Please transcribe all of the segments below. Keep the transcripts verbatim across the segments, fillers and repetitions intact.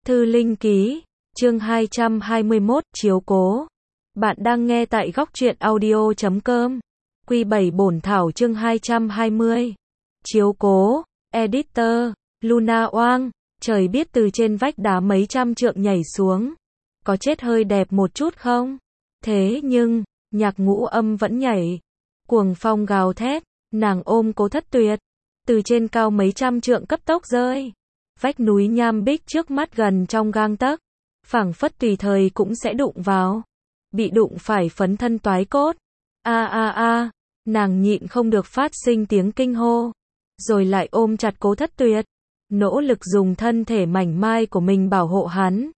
Thư Linh Ký, chương hai trăm hai mươi mốt, chiếu cố. Bạn đang nghe tại góc truyện audio chấm com. Quy bảy bổn thảo chương hai trăm hai mươi. Chiếu cố, editor, Luna Oang, trời biết từ trên vách đá mấy trăm trượng nhảy xuống. Có chết hơi đẹp một chút không? Thế nhưng, nhạc ngũ âm vẫn nhảy. Cuồng phong gào thét, nàng ôm Cố Thất Tuyệt. Từ trên cao mấy trăm trượng cấp tốc rơi. Vách núi nham bích trước mắt gần trong gang tấc, phảng phất tùy thời cũng sẽ đụng vào. Bị đụng phải phấn thân toái cốt. A a a, nàng nhịn không được phát sinh tiếng kinh hô, rồi lại ôm chặt Cố Thất Tuyệt, nỗ lực dùng thân thể mảnh mai của mình bảo hộ hắn.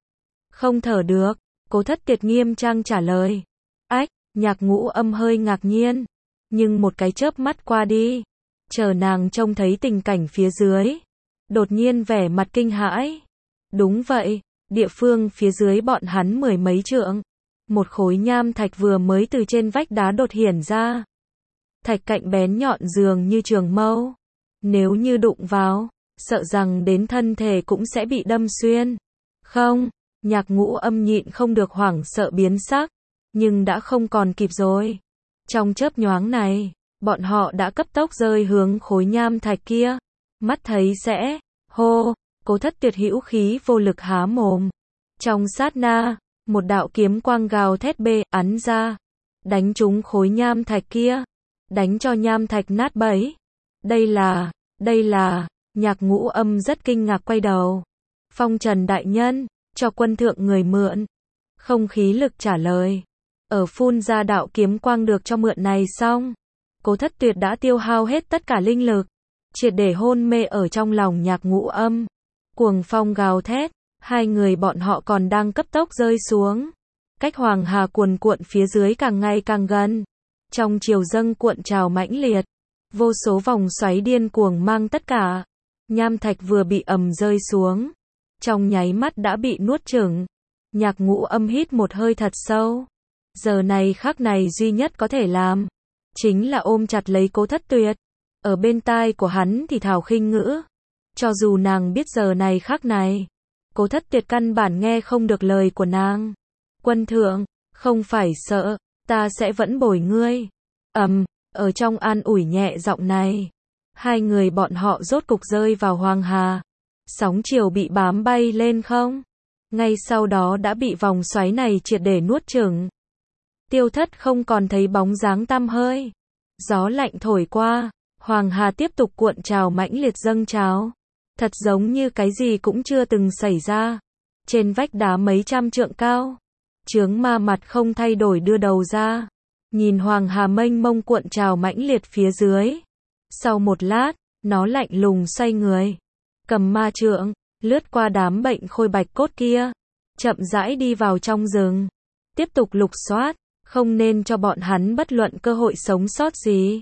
Không thở được, Cố Thất Tuyệt nghiêm trang trả lời. Ách, nhạc ngũ âm hơi ngạc nhiên, nhưng một cái chớp mắt qua đi, chờ nàng trông thấy tình cảnh phía dưới, đột nhiên vẻ mặt kinh hãi. Đúng vậy, địa phương phía dưới bọn hắn mười mấy trượng, một khối nham thạch vừa mới từ trên vách đá đột hiển ra. Thạch cạnh bén nhọn dường như trường mâu, nếu như đụng vào, sợ rằng đến thân thể cũng sẽ bị đâm xuyên. Không, nhạc ngũ âm nhịn không được hoảng sợ biến sắc, nhưng đã không còn kịp rồi. Trong chớp nhoáng này, bọn họ đã cấp tốc rơi hướng khối nham thạch kia. Mắt thấy sẽ, hô, Cố Thất Tuyệt hữu khí vô lực há mồm. Trong sát na, một đạo kiếm quang gào thét bê, ắn ra, đánh trúng khối nham thạch kia, đánh cho nham thạch nát bấy. Đây là, đây là, nhạc ngũ âm rất kinh ngạc quay đầu. Phong Trần đại nhân, cho quân thượng người mượn. Không khí lực trả lời. Ở phun ra đạo kiếm quang được cho mượn này xong, Cố Thất Tuyệt đã tiêu hao hết tất cả linh lực, triệt để hôn mê ở trong lòng nhạc ngũ âm. Cuồng phong gào thét, hai người bọn họ còn đang cấp tốc rơi xuống. Cách Hoàng Hà cuồn cuộn phía dưới càng ngày càng gần. Trong chiều dâng cuộn trào mãnh liệt, vô số vòng xoáy điên cuồng mang tất cả. Nham thạch vừa bị ầm rơi xuống, trong nháy mắt đã bị nuốt chửng. Nhạc ngũ âm hít một hơi thật sâu. Giờ này khắc này duy nhất có thể làm, chính là ôm chặt lấy Cố Thất Tuyệt. Ở bên tai của hắn thì thào khinh ngữ. Cho dù nàng biết giờ này khắc này, Cố Thất Tuyệt căn bản nghe không được lời của nàng. Quân thượng, không phải sợ, ta sẽ vẫn bồi ngươi. Ầm, um, ở trong an ủi nhẹ giọng này, hai người bọn họ rốt cục rơi vào Hoàng Hà. Sóng chiều bị bám bay lên không? Ngay sau đó đã bị vòng xoáy này triệt để nuốt chửng. Tiêu thất không còn thấy bóng dáng tăm hơi. Gió lạnh thổi qua, Hoàng Hà tiếp tục cuộn trào mãnh liệt dâng trào. Thật giống như cái gì cũng chưa từng xảy ra. Trên vách đá mấy trăm trượng cao, chướng ma mặt không thay đổi đưa đầu ra, nhìn Hoàng Hà mênh mông cuộn trào mãnh liệt phía dưới. Sau một lát, nó lạnh lùng xoay người, cầm ma trượng, lướt qua đám bệnh khôi bạch cốt kia, chậm rãi đi vào trong rừng, tiếp tục lục soát, không nên cho bọn hắn bất luận cơ hội sống sót gì.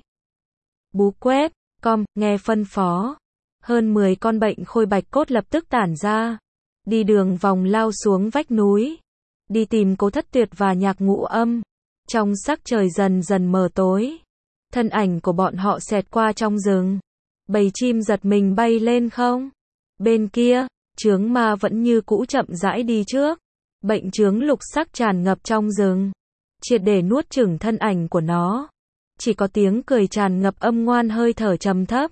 Bú quét, com, nghe phân phó. Hơn mười con bệnh khôi bạch cốt lập tức tản ra, đi đường vòng lao xuống vách núi, đi tìm Cố Thất Tuyệt và nhạc ngũ âm. Trong sắc trời dần dần mờ tối, thân ảnh của bọn họ xẹt qua trong rừng. Bầy chim giật mình bay lên không. Bên kia, chướng ma vẫn như cũ chậm rãi đi trước. Bệnh chướng lục sắc tràn ngập trong rừng, triệt để nuốt chửng thân ảnh của nó. Chỉ có tiếng cười tràn ngập âm ngoan hơi thở trầm thấp,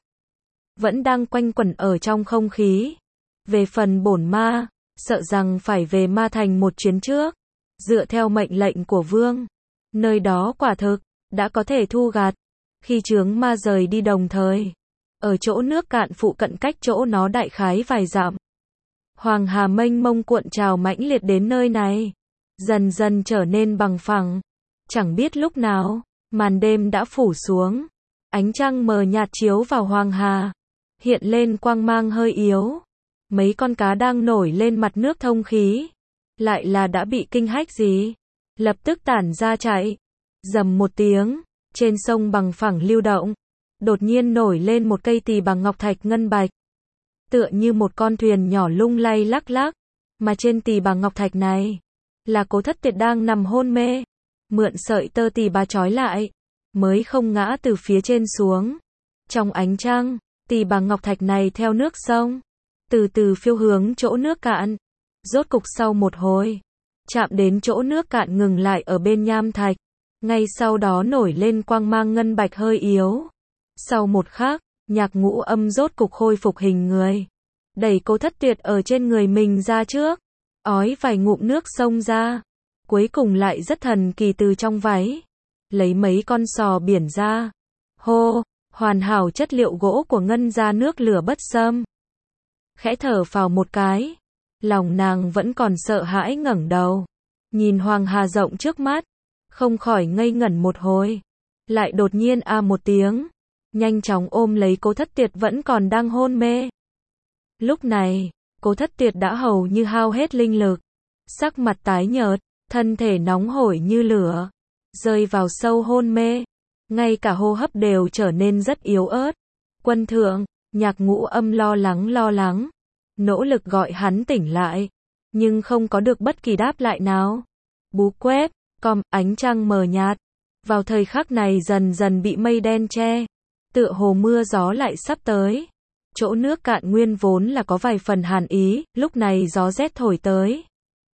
vẫn đang quanh quẩn ở trong không khí. Về phần bổn ma, sợ rằng phải về ma thành một chuyến trước, dựa theo mệnh lệnh của vương. Nơi đó quả thực đã có thể thu gặt. Khi chướng ma rời đi đồng thời, ở chỗ nước cạn phụ cận cách chỗ nó đại khái vài dặm, Hoàng Hà mênh mông cuộn trào mãnh liệt đến nơi này, dần dần trở nên bằng phẳng. Chẳng biết lúc nào, màn đêm đã phủ xuống, ánh trăng mờ nhạt chiếu vào Hoàng Hà, hiện lên quang mang hơi yếu. Mấy con cá đang nổi lên mặt nước thông khí, lại là đã bị kinh hách gì, lập tức tản ra chạy. Rầm một tiếng, trên sông bằng phẳng lưu động, đột nhiên nổi lên một cây tỳ bằng ngọc thạch ngân bạch, tựa như một con thuyền nhỏ lung lay lắc lắc, mà trên tỳ bằng ngọc thạch này là Cố Thất Tuyệt đang nằm hôn mê, mượn sợi tơ tỳ bà trói lại, mới không ngã từ phía trên xuống. Trong ánh trăng, tỳ bằng ngọc thạch này theo nước sông, từ từ phiêu hướng chỗ nước cạn. Rốt cục sau một hồi, chạm đến chỗ nước cạn ngừng lại ở bên nham thạch, ngay sau đó nổi lên quang mang ngân bạch hơi yếu. Sau một khắc, Nhạc Ngũ Âm rốt cục khôi phục hình người, đẩy Cố Thất Tuyệt ở trên người mình ra trước, ói vài ngụm nước xông ra, cuối cùng lại rất thần kỳ từ trong váy lấy mấy con sò biển ra. Hô, hoàn hảo chất liệu gỗ của ngân ra nước lửa bất xâm. Khẽ thở phào một cái, lòng nàng vẫn còn sợ hãi ngẩng đầu, nhìn Hoàng Hà rộng trước mắt, không khỏi ngây ngẩn một hồi, lại đột nhiên a à một tiếng, nhanh chóng ôm lấy Cố Thất Tuyệt vẫn còn đang hôn mê. Lúc này, Cố Thất Tuyệt đã hầu như hao hết linh lực, sắc mặt tái nhợt, thân thể nóng hổi như lửa, rơi vào sâu hôn mê, ngay cả hô hấp đều trở nên rất yếu ớt. Quân thượng, Nhạc Ngũ Âm lo lắng lo lắng, nỗ lực gọi hắn tỉnh lại, nhưng không có được bất kỳ đáp lại nào. Bú quét, com, ánh trăng mờ nhạt, vào thời khắc này dần dần bị mây đen che, tựa hồ mưa gió lại sắp tới. Chỗ nước cạn nguyên vốn là có vài phần hàn ý, lúc này gió rét thổi tới,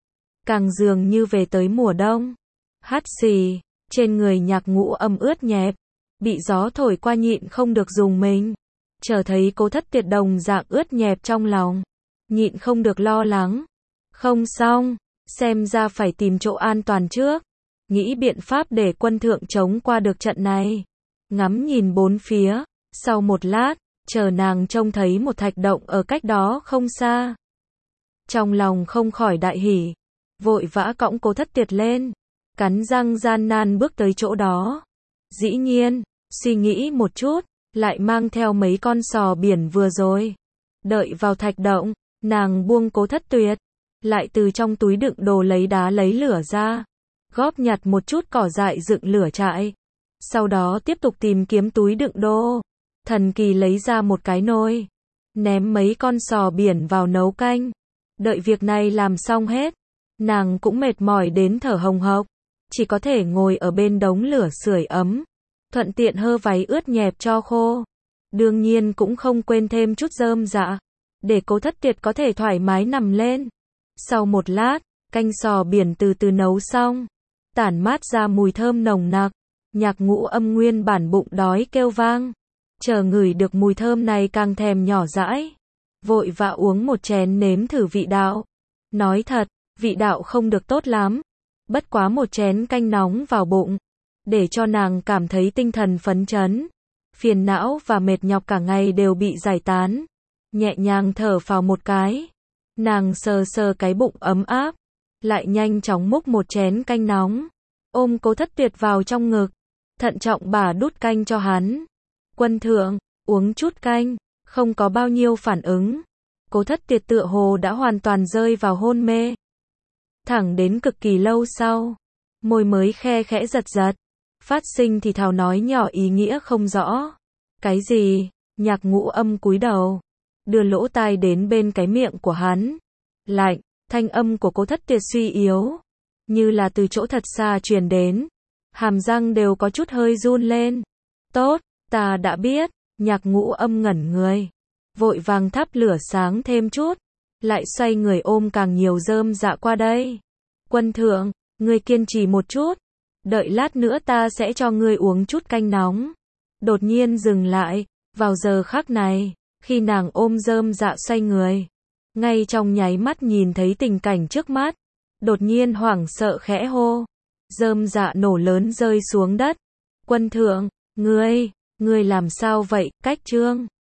càng dường như về tới mùa đông. Hắt xì, trên người Nhạc Ngũ Âm ướt nhẹp, bị gió thổi qua nhịn không được dùng mình. Chờ thấy Cố Thất Tuyệt đồng dạng ướt nhẹp trong lòng, nhịn không được lo lắng. Không xong, xem ra phải tìm chỗ an toàn trước, nghĩ biện pháp để quân thượng chống qua được trận này. Ngắm nhìn bốn phía, sau một lát, chờ nàng trông thấy một thạch động ở cách đó không xa. Trong lòng không khỏi đại hỉ, vội vã cõng Cố Thất Tuyệt lên, cắn răng gian nan bước tới chỗ đó. Dĩ nhiên, suy nghĩ một chút, lại mang theo mấy con sò biển vừa rồi. Đợi vào thạch động, nàng buông Cố Thất Tuyệt, lại từ trong túi đựng đồ lấy đá lấy lửa ra, góp nhặt một chút cỏ dại dựng lửa trại. Sau đó tiếp tục tìm kiếm túi đựng đồ, thần kỳ lấy ra một cái nồi, ném mấy con sò biển vào nấu canh. Đợi việc này làm xong hết, nàng cũng mệt mỏi đến thở hồng hộc, chỉ có thể ngồi ở bên đống lửa sưởi ấm, thuận tiện hơ váy ướt nhẹp cho khô. Đương nhiên cũng không quên thêm chút rơm rạ, để Cố Thất Tuyệt có thể thoải mái nằm lên. Sau một lát, canh sò biển từ từ nấu xong, tản mát ra mùi thơm nồng nặc. Nhạc Ngũ Âm nguyên bản bụng đói kêu vang, chờ ngửi được mùi thơm này càng thèm nhỏ dãi, vội vã uống một chén nếm thử vị đạo. Nói thật, vị đạo không được tốt lắm, bất quá một chén canh nóng vào bụng, để cho nàng cảm thấy tinh thần phấn chấn, phiền não và mệt nhọc cả ngày đều bị giải tán. Nhẹ nhàng thở phào một cái, nàng sờ sờ cái bụng ấm áp, lại nhanh chóng múc một chén canh nóng, ôm Cố Thất Tuyệt vào trong ngực, thận trọng bà đút canh cho hắn. Quân thượng, uống chút canh, không có bao nhiêu phản ứng. Cố Thất Tuyệt tựa hồ đã hoàn toàn rơi vào hôn mê. Thẳng đến cực kỳ lâu sau, môi mới khe khẽ giật giật, phát sinh thì thào nói nhỏ ý nghĩa không rõ. Cái gì? Nhạc Ngũ Âm cúi đầu, đưa lỗ tai đến bên cái miệng của hắn. Lạnh, thanh âm của Cố Thất Tuyệt suy yếu, như là từ chỗ thật xa truyền đến. Hàm răng đều có chút hơi run lên. Tốt, ta đã biết. Nhạc Ngũ Âm ngẩn người, vội vàng thắp lửa sáng thêm chút, lại xoay người ôm càng nhiều rơm dạ qua đây. Quân thượng, ngươi kiên trì một chút, đợi lát nữa ta sẽ cho ngươi uống chút canh nóng. Đột nhiên dừng lại, vào giờ khắc này, khi nàng ôm rơm dạ xoay người, ngay trong nháy mắt nhìn thấy tình cảnh trước mắt, đột nhiên hoảng sợ khẽ hô. Rơm dạ nổ lớn rơi xuống đất. Quân thượng, ngươi, ngươi làm sao vậy? Cách trương